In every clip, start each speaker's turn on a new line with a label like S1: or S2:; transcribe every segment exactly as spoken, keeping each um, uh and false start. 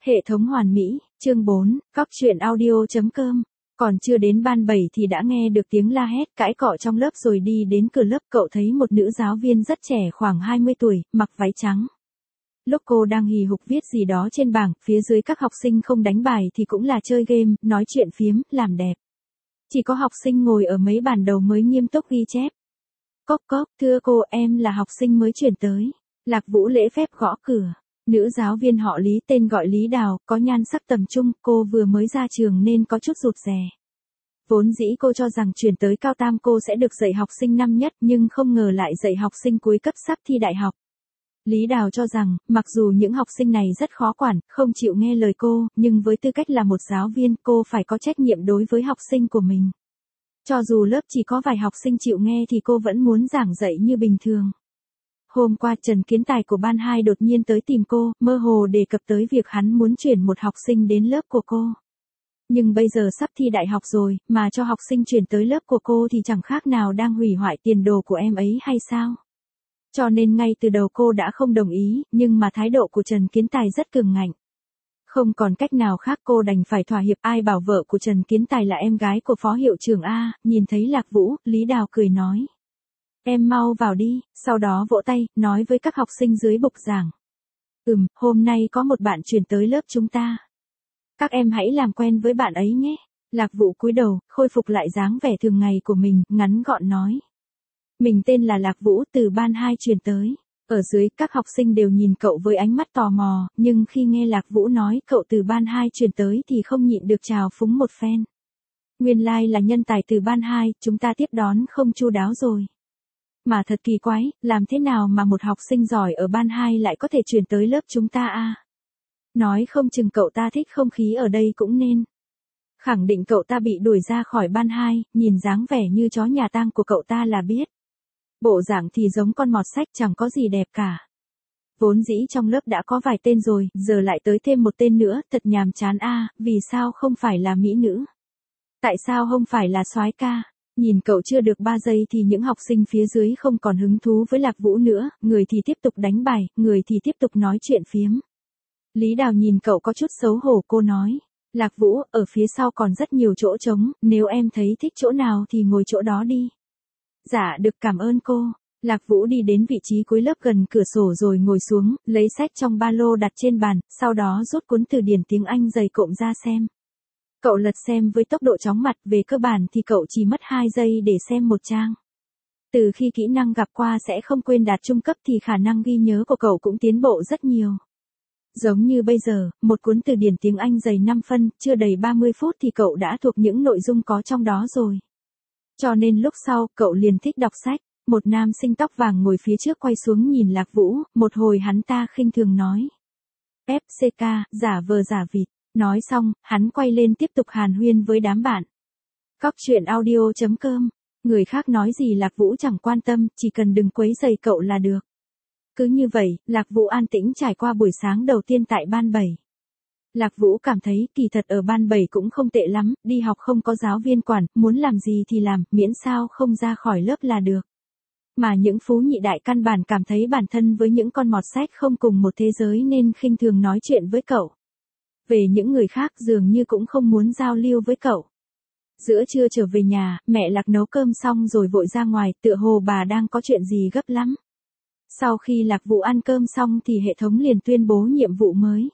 S1: Hệ thống hoàn mỹ, chương bốn, cóc truyện audio chấm com. Còn chưa đến ban bảy thì đã nghe được tiếng la hét cãi cọ trong lớp rồi đi đến cửa lớp cậu thấy một nữ giáo viên rất trẻ khoảng hai mươi tuổi, mặc váy trắng. Lúc cô đang hì hục viết gì đó trên bảng, phía dưới các học sinh không đánh bài thì cũng là chơi game, nói chuyện phiếm, làm đẹp. Chỉ có học sinh ngồi ở mấy bàn đầu mới nghiêm túc ghi chép. Cốc cốc, thưa cô, em là học sinh mới chuyển tới. Lạc Vũ lễ phép gõ cửa. Nữ giáo viên họ Lý tên gọi Lý Đào, có nhan sắc tầm trung, cô vừa mới ra trường nên có chút rụt rè. Vốn dĩ cô cho rằng chuyển tới cao tam cô sẽ được dạy học sinh năm nhất nhưng không ngờ lại dạy học sinh cuối cấp sắp thi đại học. Lý Đào cho rằng, mặc dù những học sinh này rất khó quản, không chịu nghe lời cô, nhưng với tư cách là một giáo viên cô phải có trách nhiệm đối với học sinh của mình. Cho dù lớp chỉ có vài học sinh chịu nghe thì cô vẫn muốn giảng dạy như bình thường. Hôm qua Trần Kiến Tài của ban hai đột nhiên tới tìm cô, mơ hồ đề cập tới việc hắn muốn chuyển một học sinh đến lớp của cô. Nhưng bây giờ sắp thi đại học rồi, mà cho học sinh chuyển tới lớp của cô thì chẳng khác nào đang hủy hoại tiền đồ của em ấy hay sao? Cho nên ngay từ đầu cô đã không đồng ý, nhưng mà thái độ của Trần Kiến Tài rất cường ngạnh. Không còn cách nào khác cô đành phải thỏa hiệp. Ai bảo vợ của Trần Kiến Tài là em gái của phó hiệu trưởng A. Nhìn thấy Lạc Vũ, Lý Đào cười nói. Em mau vào đi, sau đó vỗ tay, nói với các học sinh dưới bục giảng. Ừm, hôm nay có một bạn chuyển tới lớp chúng ta. Các em hãy làm quen với bạn ấy nhé. Lạc Vũ cúi đầu, khôi phục lại dáng vẻ thường ngày của mình, ngắn gọn nói. Mình tên là Lạc Vũ, từ ban hai chuyển tới. Ở dưới, các học sinh đều nhìn cậu với ánh mắt tò mò, nhưng khi nghe Lạc Vũ nói cậu từ ban hai chuyển tới thì không nhịn được trào phúng một phen. Nguyên lai like là nhân tài từ ban hai, chúng ta tiếp đón không chu đáo rồi. Mà thật kỳ quái, làm thế nào mà một học sinh giỏi ở ban hai lại có thể chuyển tới lớp chúng ta a? Nói không chừng cậu ta thích không khí ở đây cũng nên. Khẳng định cậu ta bị đuổi ra khỏi ban hai, nhìn dáng vẻ như chó nhà tang của cậu ta là biết. Bộ dạng thì giống con mọt sách chẳng có gì đẹp cả. Vốn dĩ trong lớp đã có vài tên rồi, giờ lại tới thêm một tên nữa, thật nhàm chán a, vì sao không phải là mỹ nữ? Tại sao không phải là soái ca? Nhìn cậu chưa được ba giây thì những học sinh phía dưới không còn hứng thú với Lạc Vũ nữa, người thì tiếp tục đánh bài, người thì tiếp tục nói chuyện phiếm. Lý Đào nhìn cậu có chút xấu hổ, cô nói. Lạc Vũ, ở phía sau còn rất nhiều chỗ trống, nếu em thấy thích chỗ nào thì ngồi chỗ đó đi. Dạ được, cảm ơn cô. Lạc Vũ đi đến vị trí cuối lớp gần cửa sổ rồi ngồi xuống, lấy sách trong ba lô đặt trên bàn, sau đó rút cuốn từ điển tiếng Anh dày cộm ra xem. Cậu lật xem với tốc độ chóng mặt, về cơ bản thì cậu chỉ mất hai giây để xem một trang. Từ khi kỹ năng gặp qua sẽ không quên đạt trung cấp thì khả năng ghi nhớ của cậu cũng tiến bộ rất nhiều. Giống như bây giờ, một cuốn từ điển tiếng Anh dày năm phân, chưa đầy ba mươi phút thì cậu đã thuộc những nội dung có trong đó rồi. Cho nên lúc sau, cậu liền thích đọc sách. Một nam sinh tóc vàng ngồi phía trước quay xuống nhìn Lạc Vũ, một hồi hắn ta khinh thường nói. ép xê ca, giả vờ giả vịt. Nói xong, hắn quay lên tiếp tục hàn huyên với đám bạn. Cóc truyện audio chấm com. Người khác nói gì Lạc Vũ chẳng quan tâm, chỉ cần đừng quấy rầy cậu là được. Cứ như vậy, Lạc Vũ an tĩnh trải qua buổi sáng đầu tiên tại ban bảy. Lạc Vũ cảm thấy kỳ thật ở ban bảy cũng không tệ lắm, đi học không có giáo viên quản, muốn làm gì thì làm, miễn sao không ra khỏi lớp là được. Mà những phú nhị đại căn bản cảm thấy bản thân với những con mọt sách không cùng một thế giới nên khinh thường nói chuyện với cậu. Về những người khác dường như cũng không muốn giao lưu với cậu. Giữa trưa trở về nhà, mẹ Lạc nấu cơm xong rồi vội ra ngoài, tựa hồ bà đang có chuyện gì gấp lắm. Sau khi Lạc Vũ ăn cơm xong thì hệ thống liền tuyên bố nhiệm vụ mới.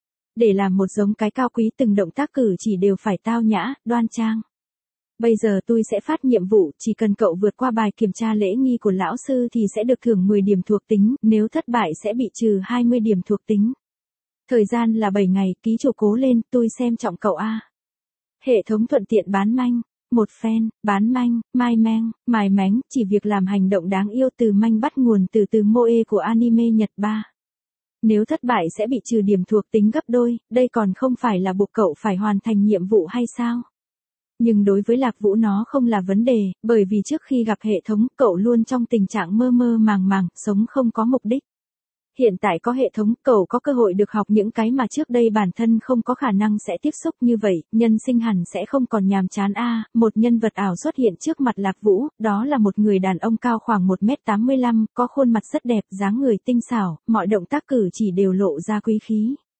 S1: Để làm một giống cái cao quý từng động tác cử chỉ đều phải tao nhã, đoan trang. Bây giờ tôi sẽ phát nhiệm vụ, chỉ cần cậu vượt qua bài kiểm tra lễ nghi của lão sư thì sẽ được thưởng mười điểm thuộc tính, nếu thất bại sẽ bị trừ hai mươi điểm thuộc tính. Thời gian là bảy ngày, ký chủ cố lên, tôi xem trọng cậu a. Hệ thống thuận tiện bán manh. Một fan, bán manh, mai mang, mài mánh, chỉ việc làm hành động đáng yêu. Từ manh bắt nguồn từ từ moe của anime Nhật ba. Nếu thất bại sẽ bị trừ điểm thuộc tính gấp đôi, đây còn không phải là buộc cậu phải hoàn thành nhiệm vụ hay sao? Nhưng đối với Lạc Vũ nó không là vấn đề, bởi vì trước khi gặp hệ thống, cậu luôn trong tình trạng mơ mơ màng màng, sống không có mục đích. Hiện tại có hệ thống, cậu có cơ hội được học những cái mà trước đây bản thân không có khả năng sẽ tiếp xúc, như vậy, nhân sinh hẳn sẽ không còn nhàm chán a. Một nhân vật ảo xuất hiện trước mặt Lạc Vũ, đó là một người đàn ông cao khoảng một mét tám mươi lăm, có khuôn mặt rất đẹp, dáng người tinh xảo, mọi động tác cử chỉ đều lộ ra quý khí.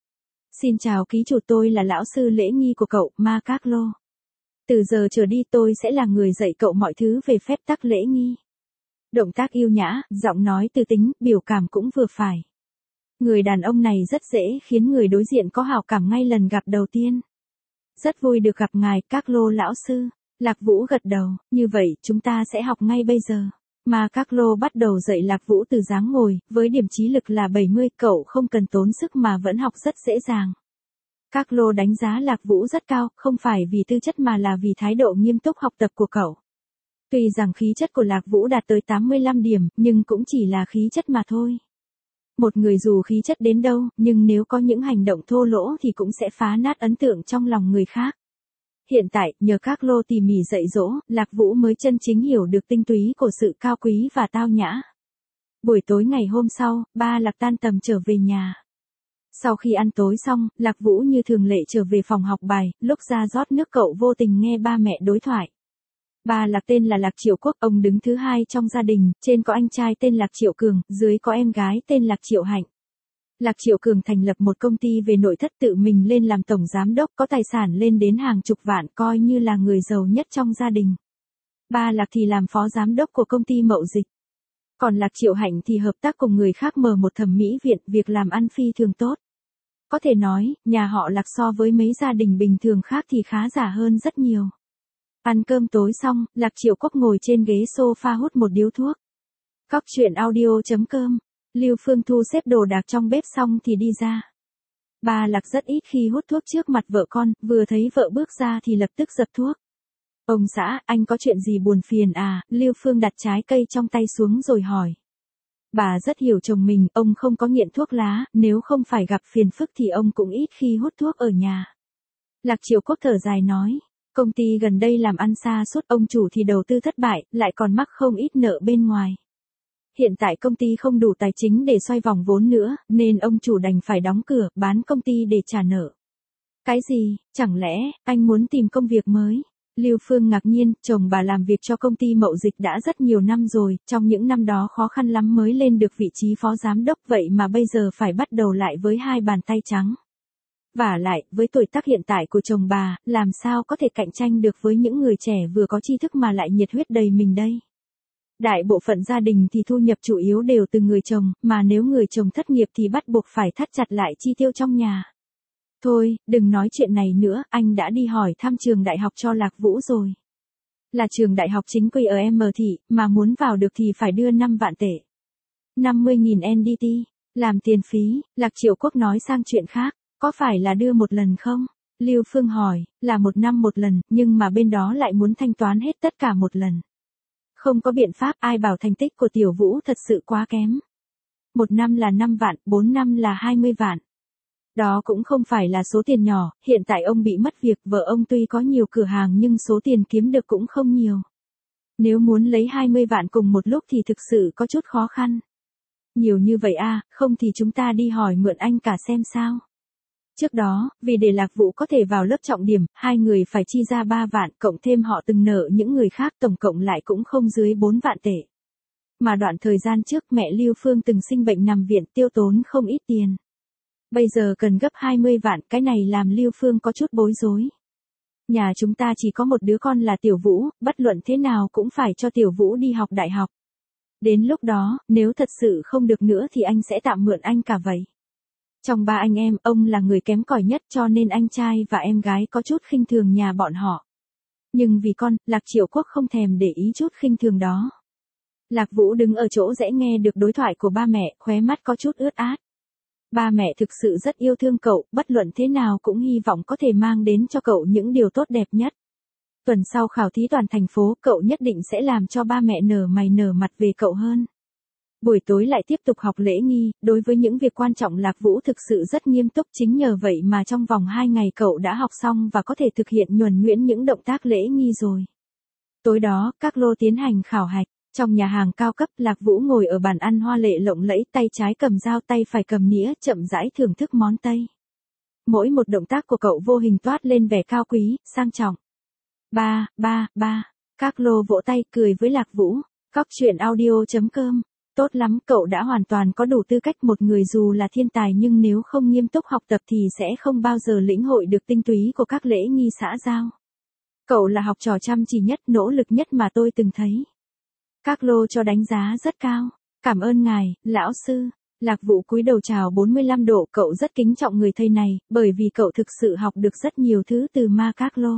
S1: Xin chào ký chủ, tôi là lão sư lễ nghi của cậu, Ma Carlo. Từ giờ trở đi tôi sẽ là người dạy cậu mọi thứ về phép tắc lễ nghi. Động tác yêu nhã, giọng nói tư tính, biểu cảm cũng vừa phải. Người đàn ông này rất dễ khiến người đối diện có hảo cảm ngay lần gặp đầu tiên. Rất vui được gặp ngài, Carlo lão sư. Lạc Vũ gật đầu, như vậy chúng ta sẽ học ngay bây giờ. Ma Carlo bắt đầu dạy Lạc Vũ từ dáng ngồi, với điểm trí lực là bảy mươi, cậu không cần tốn sức mà vẫn học rất dễ dàng. Carlo đánh giá Lạc Vũ rất cao, không phải vì tư chất mà là vì thái độ nghiêm túc học tập của cậu. Tuy rằng khí chất của Lạc Vũ đạt tới tám mươi lăm điểm, nhưng cũng chỉ là khí chất mà thôi. Một người dù khí chất đến đâu, nhưng nếu có những hành động thô lỗ thì cũng sẽ phá nát ấn tượng trong lòng người khác. Hiện tại, nhờ Carlo tỉ mỉ dạy dỗ, Lạc Vũ mới chân chính hiểu được tinh túy của sự cao quý và tao nhã. Buổi tối ngày hôm sau, ba Lạc tan tầm trở về nhà. Sau khi ăn tối xong, Lạc Vũ như thường lệ trở về phòng học bài, lúc ra rót nước cậu vô tình nghe ba mẹ đối thoại. Ba Lạc tên là Lạc Triệu Quốc, ông đứng thứ hai trong gia đình, trên có anh trai tên Lạc Triệu Cường, dưới có em gái tên Lạc Triệu Hạnh. Lạc Triệu Cường thành lập một công ty về nội thất, tự mình lên làm tổng giám đốc, có tài sản lên đến hàng chục vạn, coi như là người giàu nhất trong gia đình. Ba Lạc thì làm phó giám đốc của công ty mậu dịch. Còn Lạc Triệu Hạnh thì hợp tác cùng người khác mở một thẩm mỹ viện, việc làm ăn phi thường tốt. Có thể nói, nhà họ Lạc so với mấy gia đình bình thường khác thì khá giả hơn rất nhiều. Ăn cơm tối xong, Lạc Triệu Quốc ngồi trên ghế sofa hút một điếu thuốc. Cóc truyện audio chấm com. Lưu Phương thu xếp đồ đạc trong bếp xong thì đi ra. Ba Lạc rất ít khi hút thuốc trước mặt vợ con, vừa thấy vợ bước ra thì lập tức dập thuốc. Ông xã, anh có chuyện gì buồn phiền à? Lưu Phương đặt trái cây trong tay xuống rồi hỏi. Bà rất hiểu chồng mình, ông không có nghiện thuốc lá, nếu không phải gặp phiền phức thì ông cũng ít khi hút thuốc ở nhà. Lạc Triệu Quốc thở dài nói. Công ty gần đây làm ăn xa suốt, ông chủ thì đầu tư thất bại, lại còn mắc không ít nợ bên ngoài. Hiện tại công ty không đủ tài chính để xoay vòng vốn nữa, nên ông chủ đành phải đóng cửa, bán công ty để trả nợ. Cái gì, chẳng lẽ, anh muốn tìm công việc mới? Lưu Phương ngạc nhiên, chồng bà làm việc cho công ty mậu dịch đã rất nhiều năm rồi, trong những năm đó khó khăn lắm mới lên được vị trí phó giám đốc, vậy mà bây giờ phải bắt đầu lại với hai bàn tay trắng. Vả lại, với tuổi tác hiện tại của chồng bà, làm sao có thể cạnh tranh được với những người trẻ vừa có tri thức mà lại nhiệt huyết đầy mình đây? Đại bộ phận gia đình thì thu nhập chủ yếu đều từ người chồng, mà nếu người chồng thất nghiệp thì bắt buộc phải thắt chặt lại chi tiêu trong nhà. Thôi, đừng nói chuyện này nữa, anh đã đi hỏi thăm trường đại học cho Lạc Vũ rồi. Là trường đại học chính quy ở M thị, mà muốn vào được thì phải đưa năm vạn tệ. năm mươi nghìn N D T, làm tiền phí. Lạc Triệu Quốc nói sang chuyện khác, có phải là đưa một lần không? Lưu Phương hỏi, là một năm một lần, nhưng mà bên đó lại muốn thanh toán hết tất cả một lần. Không có biện pháp, ai bảo thành tích của Tiểu Vũ thật sự quá kém. Một năm là năm vạn, bốn năm là hai mươi vạn. Đó cũng không phải là số tiền nhỏ, hiện tại ông bị mất việc, vợ ông tuy có nhiều cửa hàng nhưng số tiền kiếm được cũng không nhiều. Nếu muốn lấy hai mươi vạn cùng một lúc thì thực sự có chút khó khăn. Nhiều như vậy à, không thì chúng ta đi hỏi mượn anh cả xem sao. Trước đó, vì để Lạc Vũ có thể vào lớp trọng điểm, hai người phải chi ra ba vạn, cộng thêm họ từng nợ những người khác, tổng cộng lại cũng không dưới bốn vạn tệ. Mà đoạn thời gian trước mẹ Lưu Phương từng sinh bệnh nằm viện, tiêu tốn không ít tiền. Bây giờ cần gấp hai mươi vạn, cái này làm Lưu Phương có chút bối rối. Nhà chúng ta chỉ có một đứa con là Tiểu Vũ, bất luận thế nào cũng phải cho Tiểu Vũ đi học đại học. Đến lúc đó, nếu thật sự không được nữa thì anh sẽ tạm mượn anh cả vậy. Trong ba anh em, ông là người kém cỏi nhất cho nên anh trai và em gái có chút khinh thường nhà bọn họ. Nhưng vì con, Lạc Triệu Quốc không thèm để ý chút khinh thường đó. Lạc Vũ đứng ở chỗ rẽ nghe được đối thoại của ba mẹ, khóe mắt có chút ướt át. Ba mẹ thực sự rất yêu thương cậu, bất luận thế nào cũng hy vọng có thể mang đến cho cậu những điều tốt đẹp nhất. Tuần sau khảo thí toàn thành phố, cậu nhất định sẽ làm cho ba mẹ nở mày nở mặt về cậu hơn. Buổi tối lại tiếp tục học lễ nghi, đối với những việc quan trọng Lạc Vũ thực sự rất nghiêm túc, chính nhờ vậy mà trong vòng hai ngày cậu đã học xong và có thể thực hiện nhuần nhuyễn những động tác lễ nghi rồi. Tối đó, các lô tiến hành khảo hạch. Trong nhà hàng cao cấp, Lạc Vũ ngồi ở bàn ăn hoa lệ lộng lẫy, tay trái cầm dao, tay phải cầm nĩa, chậm rãi thưởng thức món Tây. Mỗi một động tác của cậu vô hình toát lên vẻ cao quý, sang trọng. Ba, ba, ba. Các lô vỗ tay cười với Lạc Vũ. Cóc truyện audio chấm com Tốt lắm, cậu đã hoàn toàn có đủ tư cách. Một người dù là thiên tài nhưng nếu không nghiêm túc học tập thì sẽ không bao giờ lĩnh hội được tinh túy của các lễ nghi xã giao. Cậu là học trò chăm chỉ nhất, nỗ lực nhất mà tôi từng thấy. Các lô cho đánh giá rất cao. Cảm ơn ngài, lão sư. Lạc Vũ cúi đầu chào bốn mươi lăm độ, cậu rất kính trọng người thầy này, bởi vì cậu thực sự học được rất nhiều thứ từ Ma Các Lô.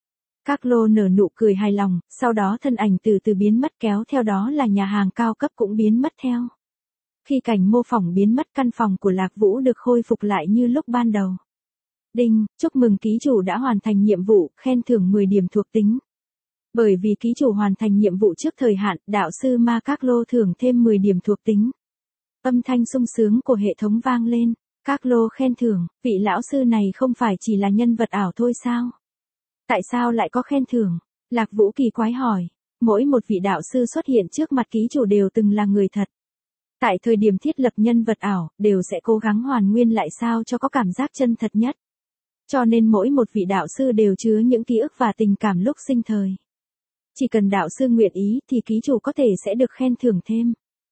S1: Các lô nở nụ cười hài lòng, sau đó thân ảnh từ từ biến mất, kéo theo đó là nhà hàng cao cấp cũng biến mất theo. Khi cảnh mô phỏng biến mất, căn phòng của Lạc Vũ được khôi phục lại như lúc ban đầu. Đinh, chúc mừng ký chủ đã hoàn thành nhiệm vụ, khen thưởng mười điểm thuộc tính. Bởi vì ký chủ hoàn thành nhiệm vụ trước thời hạn, đạo sư Ma Các Lô thưởng thêm mười điểm thuộc tính. Âm thanh sung sướng của hệ thống vang lên. Các lô khen thưởng, vị lão sư này không phải chỉ là nhân vật ảo thôi sao? Tại sao lại có khen thưởng? Lạc Vũ kỳ quái hỏi. Mỗi một vị đạo sư xuất hiện trước mặt ký chủ đều từng là người thật. Tại thời điểm thiết lập nhân vật ảo, đều sẽ cố gắng hoàn nguyên lại sao cho có cảm giác chân thật nhất. Cho nên mỗi một vị đạo sư đều chứa những ký ức và tình cảm lúc sinh thời. Chỉ cần đạo sư nguyện ý thì ký chủ có thể sẽ được khen thưởng thêm.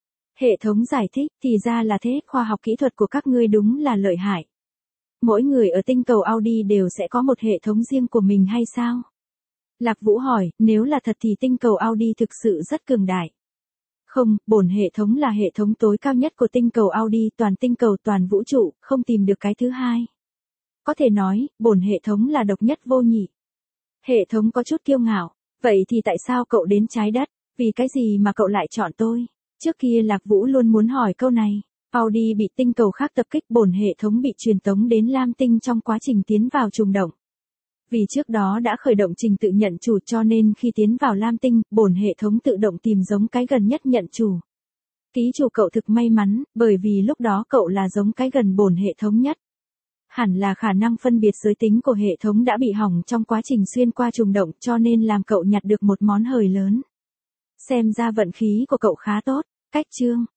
S1: Hệ thống giải thích, thì ra là thế, khoa học kỹ thuật của các ngươi đúng là lợi hại. Mỗi người ở tinh cầu Audi đều sẽ có một hệ thống riêng của mình hay sao? Lạc Vũ hỏi, nếu là thật thì tinh cầu Audi thực sự rất cường đại. Không, bổn hệ thống là hệ thống tối cao nhất của tinh cầu Audi, toàn tinh cầu toàn vũ trụ, không tìm được cái thứ hai. Có thể nói, bổn hệ thống là độc nhất vô nhị. Hệ thống có chút kiêu ngạo, vậy thì tại sao cậu đến trái đất, vì cái gì mà cậu lại chọn tôi? Trước kia Lạc Vũ luôn muốn hỏi câu này. Audi bị tinh cầu khác tập kích, bổn hệ thống bị truyền tống đến Lam Tinh trong quá trình tiến vào trùng động. Vì trước đó đã khởi động trình tự nhận chủ cho nên khi tiến vào Lam Tinh, bổn hệ thống tự động tìm giống cái gần nhất nhận chủ. Ký chủ cậu thực may mắn, bởi vì lúc đó cậu là giống cái gần bổn hệ thống nhất. Hẳn là khả năng phân biệt giới tính của hệ thống đã bị hỏng trong quá trình xuyên qua trùng động cho nên làm cậu nhặt được một món hời lớn. Xem ra vận khí của cậu khá tốt. Cách chương